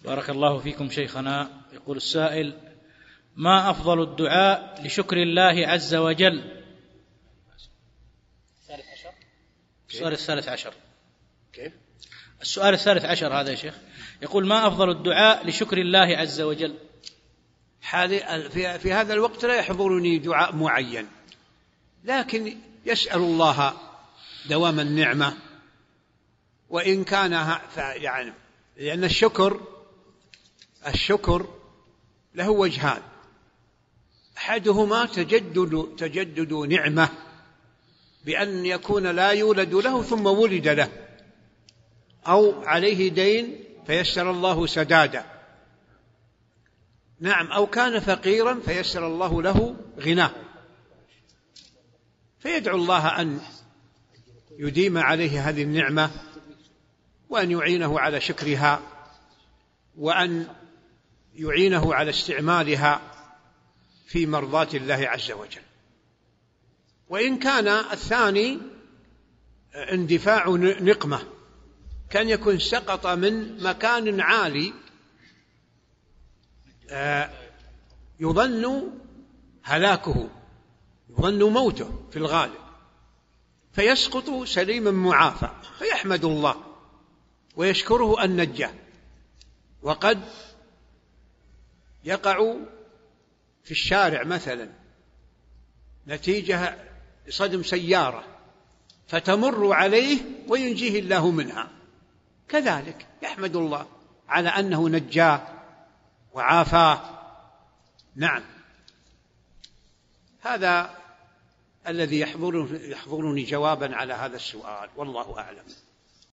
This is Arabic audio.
بارك الله فيكم شيخنا. يقول السائل: ما أفضل الدعاء لشكر الله عز وجل؟ السؤال الثالث عشر. كيف؟ السؤال الثالث عشر هذا يا شيخ. يقول: ما أفضل الدعاء لشكر الله عز وجل؟ في هذا الوقت لا يحضرني دعاء معين، لكن يسأل الله دوام النعمة، وإن كان يعني لأن الشكر له وجهان: أحدهما تجدد نعمة بأن يكون لا يولد له ثم ولد له، أو عليه دين فيسر الله سداده، نعم، أو كان فقيرا فيسر الله له غناه، فيدعو الله أن يديم عليه هذه النعمة، وأن يعينه على شكرها، وأن يعينه على استعمالها في مرضاة الله عز وجل. وإن كان الثاني اندفاع نقمة، كان يكون سقط من مكان عالي يظن هلاكه، يظن موته في الغالب، فيسقط سليما معافى، فيحمد الله ويشكره أن نجاه. وقد يقع في الشارع مثلا نتيجة صدم سيارة فتمر عليه وينجيه الله منها، كذلك يحمد الله على أنه نجاه وعافاه. نعم، هذا الذي يحضرني جوابا على هذا السؤال، والله أعلم.